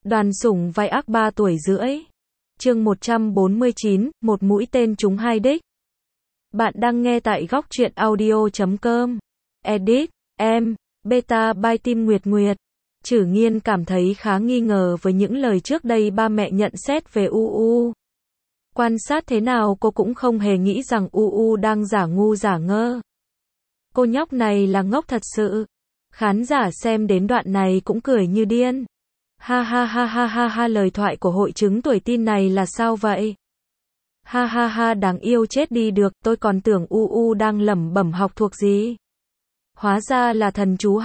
Đoàn sủng vai ác 3 tuổi rưỡi. Chương 149, một mũi tên trúng hai đích. Bạn đang nghe tại góc truyện audio.com. Edit, em, Beta by Team Nguyệt Nguyệt. Trử Nghiên cảm thấy khá nghi ngờ với những lời trước đây ba mẹ nhận xét về UU. Quan sát thế nào cô cũng không hề nghĩ rằng UU đang giả ngu giả ngơ. Cô nhóc này là ngốc thật sự. Khán giả xem đến đoạn này cũng cười như điên. Ha ha ha ha ha ha, lời thoại của hội chứng tuổi teen này là sao vậy? Ha ha ha, đáng yêu chết đi được, tôi còn tưởng UU đang lẩm bẩm học thuộc gì. Hóa ra là thần chú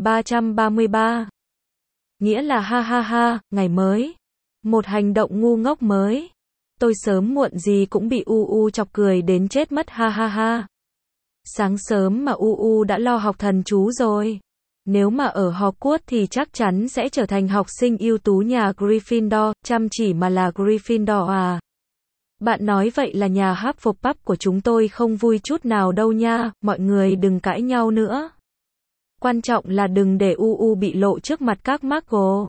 2333. Nghĩa là ha ha ha, ngày mới. Một hành động ngu ngốc mới. Tôi sớm muộn gì cũng bị UU chọc cười đến chết mất, ha ha ha. Sáng sớm mà UU đã lo học thần chú rồi. Nếu mà ở Hogwarts thì chắc chắn sẽ trở thành học sinh ưu tú nhà Gryffindor, chăm chỉ mà là Gryffindor à. Bạn nói vậy là nhà Hufflepuff của chúng tôi không vui chút nào đâu nha, mọi người đừng cãi nhau nữa. Quan trọng là đừng để UU bị lộ trước mặt các Muggle.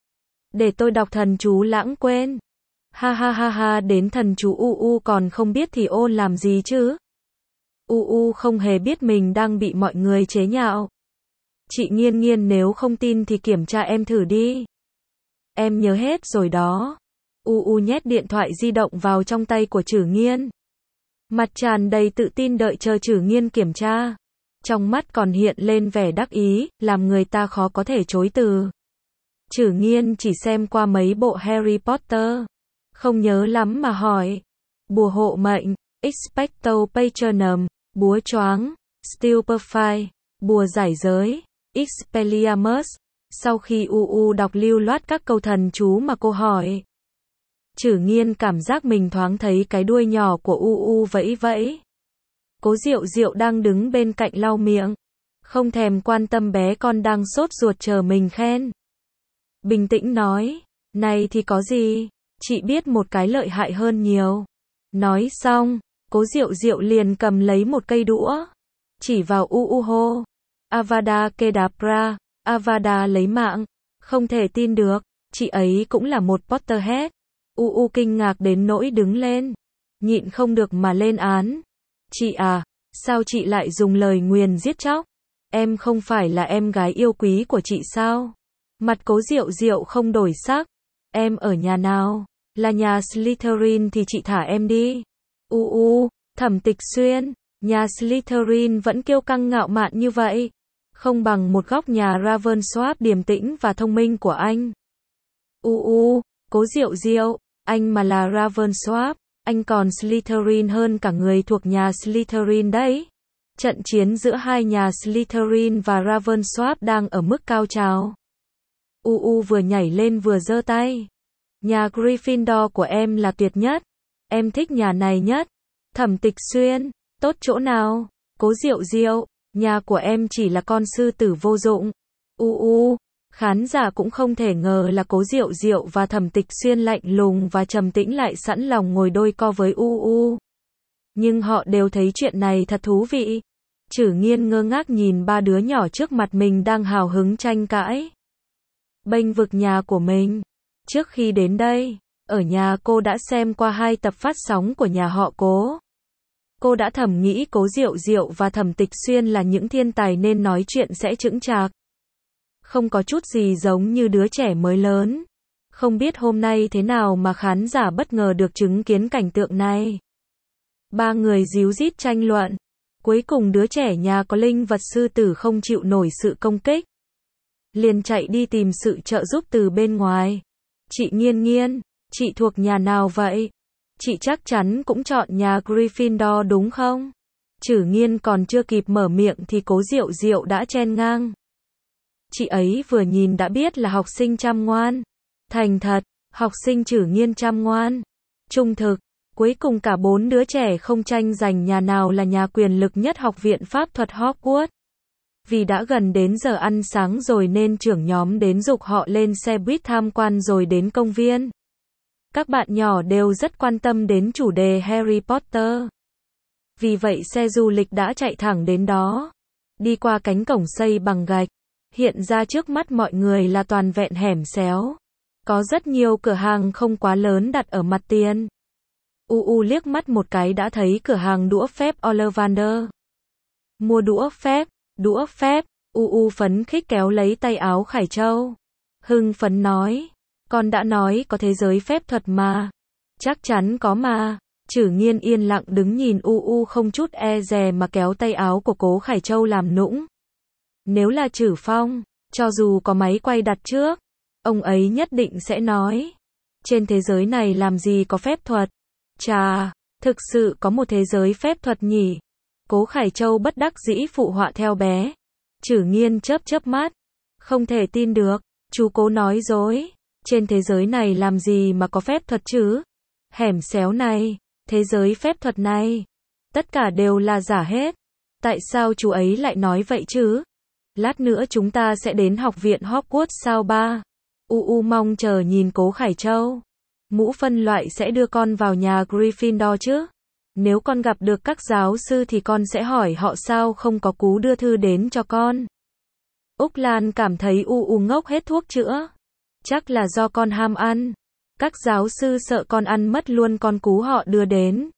Để tôi đọc thần chú lãng quên. Ha ha ha ha, đến thần chú UU còn không biết thì ôn làm gì chứ. UU không hề biết mình đang bị mọi người chế nhạo. Chị Nghiên Nghiên, nếu không tin thì kiểm tra em thử đi. Em nhớ hết rồi đó. UU nhét điện thoại di động vào trong tay của Trử Nghiên. Mặt tràn đầy tự tin đợi chờ Trử Nghiên kiểm tra. Trong mắt còn hiện lên vẻ đắc ý, làm người ta khó có thể chối từ. Trử Nghiên chỉ xem qua mấy bộ Harry Potter. Không nhớ lắm mà hỏi. Bùa hộ mệnh, Expecto Patronum, búa choáng, Stupefy, bùa giải giới, Expelliarmus. Sau khi UU đọc lưu loát các câu thần chú mà cô hỏi, Trử Nghiên cảm giác mình thoáng thấy cái đuôi nhỏ của UU vẫy vẫy. Cố Diệu Diệu đang đứng bên cạnh lau miệng, không thèm quan tâm bé con đang sốt ruột chờ mình khen. Bình tĩnh nói, này thì có gì, chị biết một cái lợi hại hơn nhiều. Nói xong, Cố Diệu Diệu liền cầm lấy một cây đũa, chỉ vào UU hô, Avada Kedavra, Avada lấy mạng. Không thể tin được, chị ấy cũng là một Potterhead. UU kinh ngạc đến nỗi đứng lên, nhịn không được mà lên án. Chị à, sao chị lại dùng lời nguyền giết chóc? Em không phải là em gái yêu quý của chị sao? Mặt Cố Diệu Diệu không đổi sắc. Em ở nhà nào? Là nhà Slytherin thì chị thả em đi. Thẩm Tịch Xuyên, nhà Slytherin vẫn kiêu căng ngạo mạn như vậy. Không bằng một góc nhà Ravenclaw điềm tĩnh và thông minh của anh. Cố Diệu Diệu, anh mà là Ravenclaw, anh còn Slytherin hơn cả người thuộc nhà Slytherin đấy. Trận chiến giữa hai nhà Slytherin và Ravenclaw đang ở mức cao trào. Vừa nhảy lên vừa giơ tay. Nhà Gryffindor của em là tuyệt nhất. Em thích nhà này nhất. Thẩm Tịch Xuyên, tốt chỗ nào? Cố Diệu Diệu, nhà của em chỉ là con sư tử vô dụng. Khán giả cũng không thể ngờ là Cố Diệu Diệu và Thẩm Tịch Xuyên lạnh lùng và trầm tĩnh lại sẵn lòng ngồi đôi co với UU. Nhưng họ đều thấy chuyện này thật thú vị. Trử Nghiên ngơ ngác nhìn ba đứa nhỏ trước mặt mình đang hào hứng tranh cãi, bênh vực nhà của mình. Trước khi đến đây, ở nhà cô đã xem qua 2 tập phát sóng của nhà họ Cố. Cô đã thầm nghĩ Cố Diệu Diệu và Thẩm Tịch Xuyên là những thiên tài nên nói chuyện sẽ chững chạc. Không có chút gì giống như đứa trẻ mới lớn. Không biết hôm nay thế nào mà khán giả bất ngờ được chứng kiến cảnh tượng này. Ba người díu dít tranh luận. Cuối cùng đứa trẻ nhà có linh vật sư tử không chịu nổi sự công kích, liền chạy đi tìm sự trợ giúp từ bên ngoài. Chị Nghiên Nghiên, chị thuộc nhà nào vậy? Chị chắc chắn cũng chọn nhà Gryffindor đúng không? Trử Nghiên còn chưa kịp mở miệng thì Cố Diệu Diệu đã chen ngang. Chị ấy vừa nhìn đã biết là học sinh chăm ngoan, thành thật, học sinh Trử Nghiên chăm ngoan, trung thực. Cuối cùng cả 4 đứa trẻ không tranh giành nhà nào là nhà quyền lực nhất học viện pháp thuật Hogwarts. Vì đã gần đến giờ ăn sáng rồi nên trưởng nhóm đến giục họ lên xe buýt tham quan rồi đến công viên. Các bạn nhỏ đều rất quan tâm đến chủ đề Harry Potter. Vì vậy xe du lịch đã chạy thẳng đến đó. Đi qua cánh cổng xây bằng gạch. Hiện ra trước mắt mọi người là toàn vẹn hẻm xéo. Có rất nhiều cửa hàng không quá lớn đặt ở mặt tiền. UU liếc mắt một cái đã thấy cửa hàng đũa phép Ollivander. Mua đũa phép, UU phấn khích kéo lấy tay áo Khải Châu. Hưng phấn nói, con đã nói có thế giới phép thuật mà. Chắc chắn có mà. Chử Nghiên yên lặng đứng nhìn UU không chút e dè mà kéo tay áo của Cố Khải Châu làm nũng. Nếu là Chử Phong, cho dù có máy quay đặt trước, ông ấy nhất định sẽ nói. Trên thế giới này làm gì có phép thuật? Chà, thực sự có một thế giới phép thuật nhỉ? Cố Khải Châu bất đắc dĩ phụ họa theo bé. Chử Nghiên chớp chớp mắt. Không thể tin được, chú Cố nói dối. Trên thế giới này làm gì mà có phép thuật chứ? Hẻm xéo này, thế giới phép thuật này, tất cả đều là giả hết. Tại sao chú ấy lại nói vậy chứ? Lát nữa chúng ta sẽ đến học viện Hogwarts sao ba? UU mong chờ nhìn Cố Khải Châu. Mũ phân loại sẽ đưa con vào nhà Gryffindor chứ? Nếu con gặp được các giáo sư thì con sẽ hỏi họ sao không có cú đưa thư đến cho con. Úc Lan cảm thấy UU ngốc hết thuốc chữa. Chắc là do con ham ăn. Các giáo sư sợ con ăn mất luôn con cú họ đưa đến.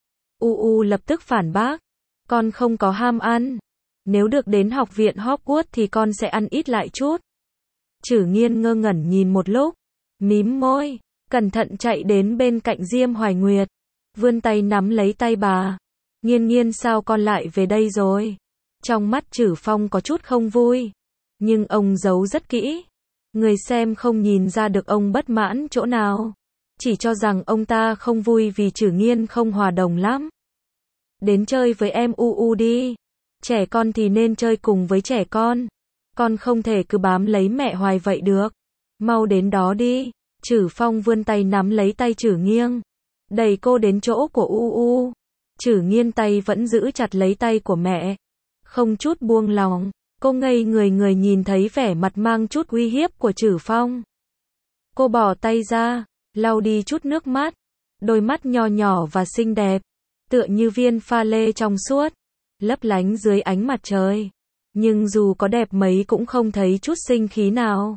UU lập tức phản bác. Con không có ham ăn. Nếu được đến học viện Hogwarts thì con sẽ ăn ít lại chút. Chử Nghiên ngơ ngẩn nhìn một lúc. Mím môi. Cẩn thận chạy đến bên cạnh Diêm Hoài Nguyệt. Vươn tay nắm lấy tay bà. Nghiên Nghiên sao con lại về đây rồi? Trong mắt Chử Phong có chút không vui. Nhưng ông giấu rất kỹ. Người xem không nhìn ra được ông bất mãn chỗ nào. Chỉ cho rằng ông ta không vui vì Chử Nghiên không hòa đồng lắm. Đến chơi với em UU đi. Trẻ con thì nên chơi cùng với trẻ con. Con không thể cứ bám lấy mẹ hoài vậy được. Mau đến đó đi. Chử Phong vươn tay nắm lấy tay Chử Nghiên. Đẩy cô đến chỗ của UU. Chử Nghiên tay vẫn giữ chặt lấy tay của mẹ. Không chút buông lòng. Cô ngây người nhìn thấy vẻ mặt mang chút uy hiếp của Chử Phong. Cô bỏ tay ra, lau đi chút nước mắt. Đôi mắt nho nhỏ và xinh đẹp, tựa như viên pha lê trong suốt, lấp lánh dưới ánh mặt trời. Nhưng dù có đẹp mấy cũng không thấy chút sinh khí nào.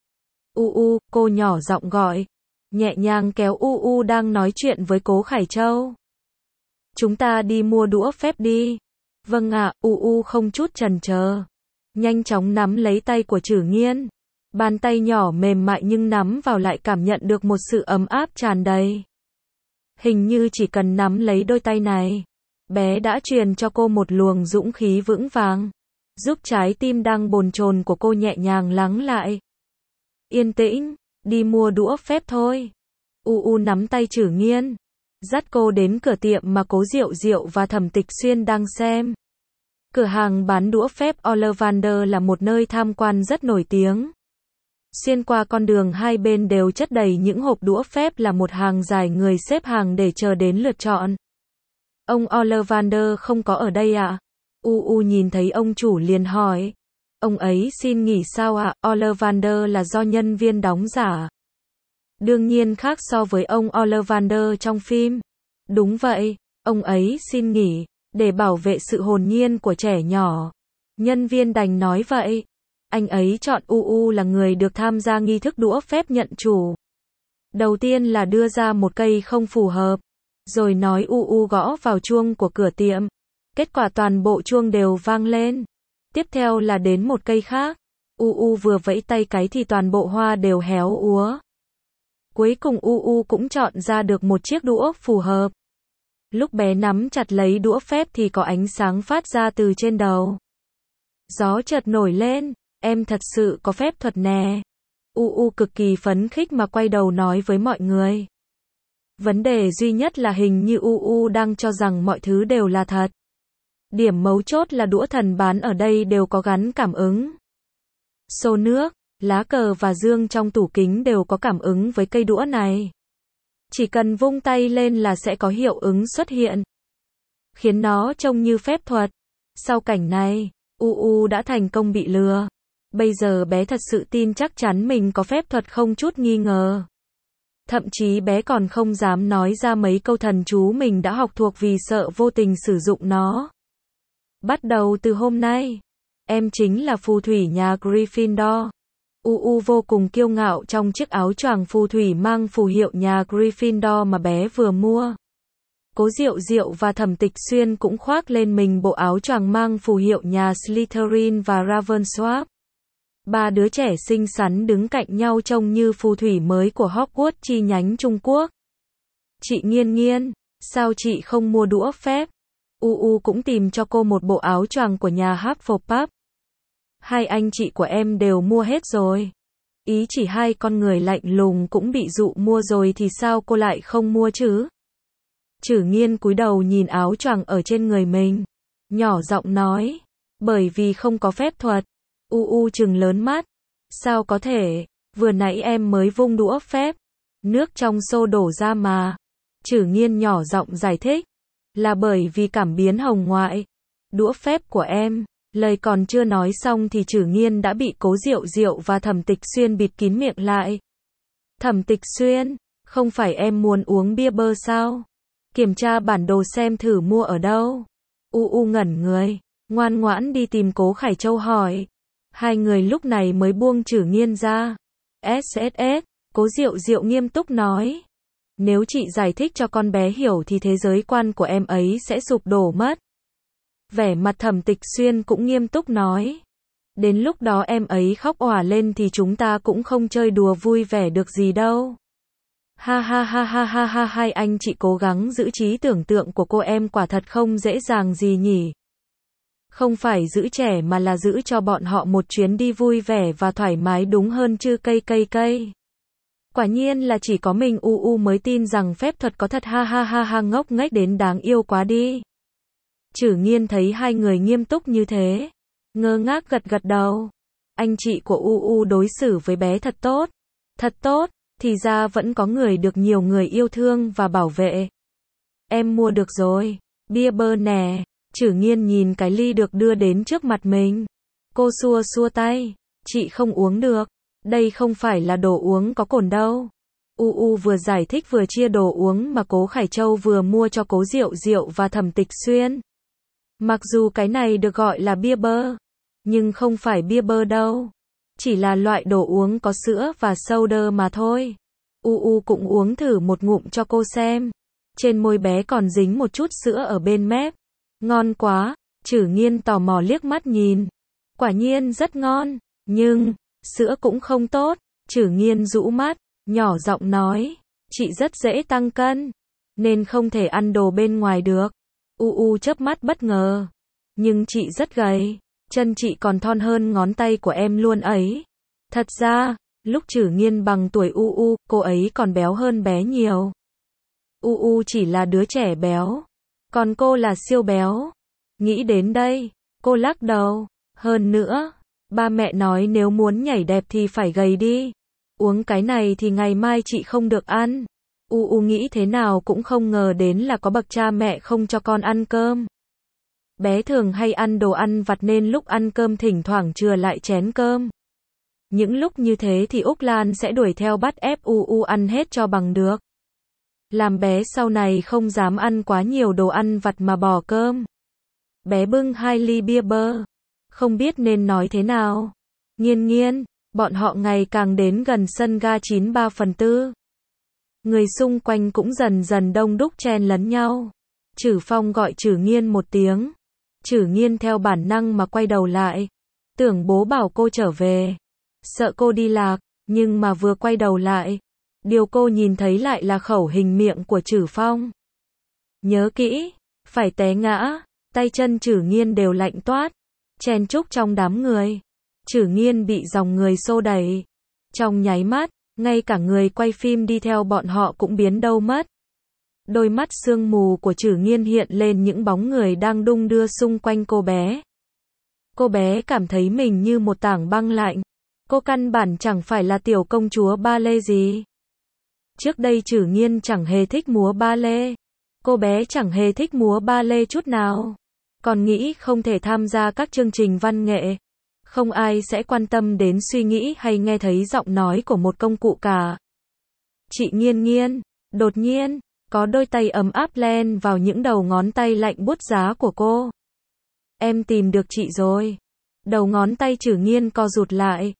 UU, cô nhỏ giọng gọi. Nhẹ nhàng kéo UU đang nói chuyện với Cố Khải Châu. Chúng ta đi mua đũa phép đi. Vâng ạ, UU không chút chần chờ. Nhanh chóng nắm lấy tay của Chử Nghiên. Bàn tay nhỏ mềm mại nhưng nắm vào lại cảm nhận được một sự ấm áp tràn đầy. Hình như chỉ cần nắm lấy đôi tay này, bé đã truyền cho cô một luồng dũng khí vững vàng, giúp trái tim đang bồn chồn của cô nhẹ nhàng lắng lại. Yên tĩnh, đi mua đũa phép thôi. UU nắm tay Chử Nghiên, dắt cô đến cửa tiệm mà Cố Diệu Diệu và Thẩm Tịch Xuyên đang xem. Cửa hàng bán đũa phép Ollivander là một nơi tham quan rất nổi tiếng. Xuyên qua con đường hai bên đều chất đầy những hộp đũa phép là một hàng dài người xếp hàng để chờ đến lượt chọn. Ông Ollivander không có ở đây ạ? UU nhìn thấy ông chủ liền hỏi. Ông ấy xin nghỉ sao ạ? Ollivander là do nhân viên đóng giả. Đương nhiên khác so với ông Ollivander trong phim. Đúng vậy, ông ấy xin nghỉ để bảo vệ sự hồn nhiên của trẻ nhỏ. Nhân viên đành nói vậy. Anh ấy chọn UU là người được tham gia nghi thức đũa phép nhận chủ. Đầu tiên là đưa ra một cây không phù hợp, rồi nói UU gõ vào chuông của cửa tiệm. Kết quả toàn bộ chuông đều vang lên. Tiếp theo là đến một cây khác. UU vừa vẫy tay cái thì toàn bộ hoa đều héo úa. Cuối cùng UU cũng chọn ra được một chiếc đũa phù hợp. Lúc bé nắm chặt lấy đũa phép thì có ánh sáng phát ra từ trên đầu. Gió chợt nổi lên, em thật sự có phép thuật nè. UU cực kỳ phấn khích mà quay đầu nói với mọi người. Vấn đề duy nhất là hình như UU đang cho rằng mọi thứ đều là thật. Điểm mấu chốt là đũa thần bán ở đây đều có gắn cảm ứng. Xô nước, lá cờ và dương trong tủ kính đều có cảm ứng với cây đũa này. Chỉ cần vung tay lên là sẽ có hiệu ứng xuất hiện, khiến nó trông như phép thuật. Sau cảnh này, UU đã thành công bị lừa. Bây giờ bé thật sự tin chắc chắn mình có phép thuật không chút nghi ngờ. Thậm chí bé còn không dám nói ra mấy câu thần chú mình đã học thuộc vì sợ vô tình sử dụng nó. Bắt đầu từ hôm nay, em chính là phù thủy nhà Gryffindor. UU vô cùng kiêu ngạo trong chiếc áo choàng phù thủy mang phù hiệu nhà Gryffindor mà bé vừa mua. Cố Diệu Diệu và Thẩm Tịch Xuyên cũng khoác lên mình bộ áo choàng mang phù hiệu nhà Slytherin và Ravenclaw. Ba đứa trẻ xinh xắn đứng cạnh nhau trông như phù thủy mới của Hogwarts chi nhánh Trung Quốc. Chị Nghiên Nghiên, sao chị không mua đũa phép? UU cũng tìm cho cô một bộ áo choàng của nhà Hufflepuff. Hai anh chị của em đều mua hết rồi. Ý chỉ hai con người lạnh lùng cũng bị dụ mua rồi thì sao cô lại không mua chứ? Trử Nghiên cúi đầu nhìn áo choàng ở trên người mình, nhỏ giọng nói, bởi vì không có phép thuật. UU trừng lớn mắt, sao có thể, vừa nãy em mới vung đũa phép, nước trong xô đổ ra mà. Trử Nghiên nhỏ giọng giải thích, là bởi vì cảm biến hồng ngoại. Đũa phép của em. Lời còn chưa nói xong thì Trử Nghiên đã bị Cố Diệu Diệu và Thẩm Tịch Xuyên bịt kín miệng lại. Thẩm Tịch Xuyên, không phải em muốn uống bia bơ sao? Kiểm tra bản đồ xem thử mua ở đâu. UU ngẩn người, ngoan ngoãn đi tìm Cố Khải Châu hỏi. Hai người lúc này mới buông Trử Nghiên ra. SSS, Cố Diệu Diệu nghiêm túc nói. Nếu chị giải thích cho con bé hiểu thì thế giới quan của em ấy sẽ sụp đổ mất. Vẻ mặt Thẩm Tịch Xuyên cũng nghiêm túc nói. Đến lúc đó em ấy khóc òa lên thì chúng ta cũng không chơi đùa vui vẻ được gì đâu. Ha ha ha ha ha ha, hai anh chị cố gắng giữ trí tưởng tượng của cô em quả thật không dễ dàng gì nhỉ. Không phải giữ trẻ mà là giữ cho bọn họ một chuyến đi vui vẻ và thoải mái đúng hơn chứ cây. Quả nhiên là chỉ có mình UU mới tin rằng phép thuật có thật, ha ha ha ha, ngốc nghếch đến đáng yêu quá đi. Trử Nghiên thấy hai người nghiêm túc như thế, ngơ ngác gật gật đầu. Anh chị của UU đối xử với bé thật tốt. Thật tốt, thì ra vẫn có người được nhiều người yêu thương và bảo vệ. Em mua được rồi, bia bơ nè. Trử Nghiên nhìn cái ly được đưa đến trước mặt mình. Cô xua xua tay, chị không uống được. Đây không phải là đồ uống có cồn đâu. UU vừa giải thích vừa chia đồ uống mà Cố Khải Châu vừa mua cho Cố Diệu Diệu và Thẩm Tịch Xuyên. Mặc dù cái này được gọi là bia bơ, nhưng không phải bia bơ đâu. Chỉ là loại đồ uống có sữa và soda mà thôi. UU cũng uống thử một ngụm cho cô xem. Trên môi bé còn dính một chút sữa ở bên mép. Ngon quá, Trử Nghiên tò mò liếc mắt nhìn. Quả nhiên rất ngon, nhưng sữa cũng không tốt. Trử Nghiên rũ mắt, nhỏ giọng nói, chị rất dễ tăng cân, nên không thể ăn đồ bên ngoài được. UU chớp mắt bất ngờ. Nhưng chị rất gầy, chân chị còn thon hơn ngón tay của em luôn ấy. Thật ra, lúc Trử Nghiên bằng tuổi UU, cô ấy còn béo hơn bé nhiều. UU chỉ là đứa trẻ béo, còn cô là siêu béo. Nghĩ đến đây, cô lắc đầu. Hơn nữa, ba mẹ nói nếu muốn nhảy đẹp thì phải gầy đi. Uống cái này thì ngày mai chị không được ăn. UU nghĩ thế nào cũng không ngờ đến là có bậc cha mẹ không cho con ăn cơm. Bé thường hay ăn đồ ăn vặt nên lúc ăn cơm thỉnh thoảng chừa lại chén cơm. Những lúc như thế thì Úc Lan sẽ đuổi theo bắt ép UU ăn hết cho bằng được. Làm bé sau này không dám ăn quá nhiều đồ ăn vặt mà bỏ cơm. Bé bưng 2 ly bia bơ, không biết nên nói thế nào. Nghiên Nghiên, bọn họ ngày càng đến gần sân ga 93/4. Người xung quanh cũng dần dần đông đúc chen lấn nhau. Trử Phong gọi Trử Nghiên một tiếng. Trử Nghiên theo bản năng mà quay đầu lại. Tưởng bố bảo cô trở về. Sợ cô đi lạc, nhưng mà vừa quay đầu lại, điều cô nhìn thấy lại là khẩu hình miệng của Trử Phong. Nhớ kỹ, phải té ngã, tay chân Trử Nghiên đều lạnh toát, chen chúc trong đám người. Trử Nghiên bị dòng người xô đẩy. Trong nháy mắt, ngay cả người quay phim đi theo bọn họ cũng biến đâu mất. Đôi mắt sương mù của Trử Nghiên hiện lên những bóng người đang đung đưa xung quanh cô bé. Cô bé cảm thấy mình như một tảng băng lạnh. Cô căn bản chẳng phải là tiểu công chúa ba lê gì. Trước đây Trử Nghiên chẳng hề thích múa ba lê. Cô bé chẳng hề thích múa ba lê chút nào. Còn nghĩ không thể tham gia các chương trình văn nghệ. Không ai sẽ quan tâm đến suy nghĩ hay nghe thấy giọng nói của một công cụ cả. Chị Nghiên Nghiên, đột nhiên, có đôi tay ấm áp len vào những đầu ngón tay lạnh buốt giá của cô. Em tìm được chị rồi. Đầu ngón tay Trử Nghiên co rụt lại.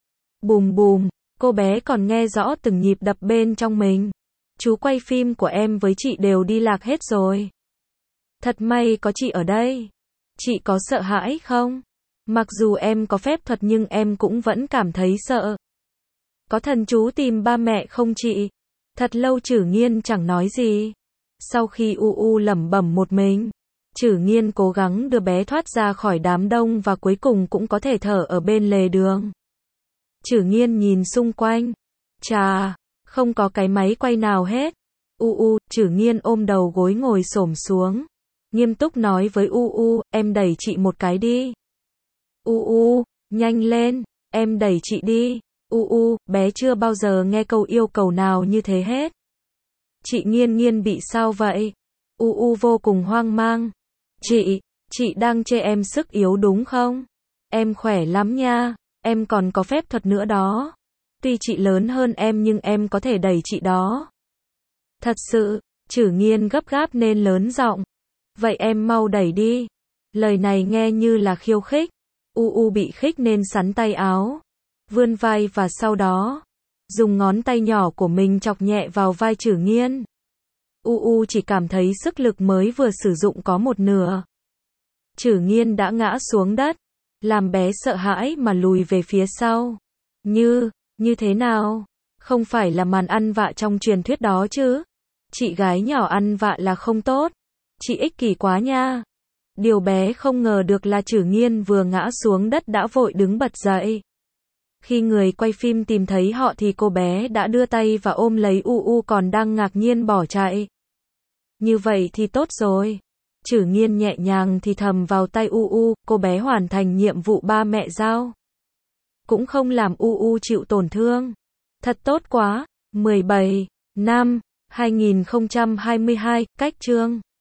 Bùm bùm, cô bé còn nghe rõ từng nhịp đập bên trong mình. Chú quay phim của em với chị đều đi lạc hết rồi. Thật may có chị ở đây. Chị có sợ hãi không? Mặc dù em có phép thuật nhưng em cũng vẫn cảm thấy sợ. Có thần chú tìm ba mẹ không chị? Thật lâu Trử Nghiên chẳng nói gì. Sau khi lẩm bẩm một mình, Trử Nghiên cố gắng đưa bé thoát ra khỏi đám đông và cuối cùng cũng có thể thở ở bên lề đường. Trử Nghiên nhìn xung quanh. Chà, không có cái máy quay nào hết. Trử Nghiên ôm đầu gối ngồi xổm xuống. Nghiêm túc nói với em đẩy chị một cái đi. Nhanh lên, em đẩy chị đi. Bé chưa bao giờ nghe câu yêu cầu nào như thế hết. Chị Nghiên Nghiên bị sao vậy? Vô cùng hoang mang. Chị đang chê em sức yếu đúng không? Em khỏe lắm nha, em còn có phép thuật nữa đó. Tuy chị lớn hơn em nhưng em có thể đẩy chị đó. Thật sự, Trử Nghiên gấp gáp nên lớn giọng. Vậy em mau đẩy đi. Lời này nghe như là khiêu khích. Bị khích nên sắn tay áo, vươn vai và sau đó dùng ngón tay nhỏ của mình chọc nhẹ vào vai Trử Nghiên. Chỉ cảm thấy sức lực mới vừa sử dụng có một nửa. Trử Nghiên đã ngã xuống đất, làm bé sợ hãi mà lùi về phía sau. Như thế nào? Không phải là màn ăn vạ trong truyền thuyết đó chứ? Chị gái nhỏ ăn vạ là không tốt. Chị ích kỷ quá nha. Điều bé không ngờ được là Trử Nghiên vừa ngã xuống đất đã vội đứng bật dậy. Khi người quay phim tìm thấy họ thì cô bé đã đưa tay và ôm lấy còn đang ngạc nhiên bỏ chạy. Như vậy thì tốt rồi. Trử Nghiên nhẹ nhàng thì thầm vào tay cô bé hoàn thành nhiệm vụ ba mẹ giao. Cũng không làm chịu tổn thương. Thật tốt quá. 17 năm 2022, cách chương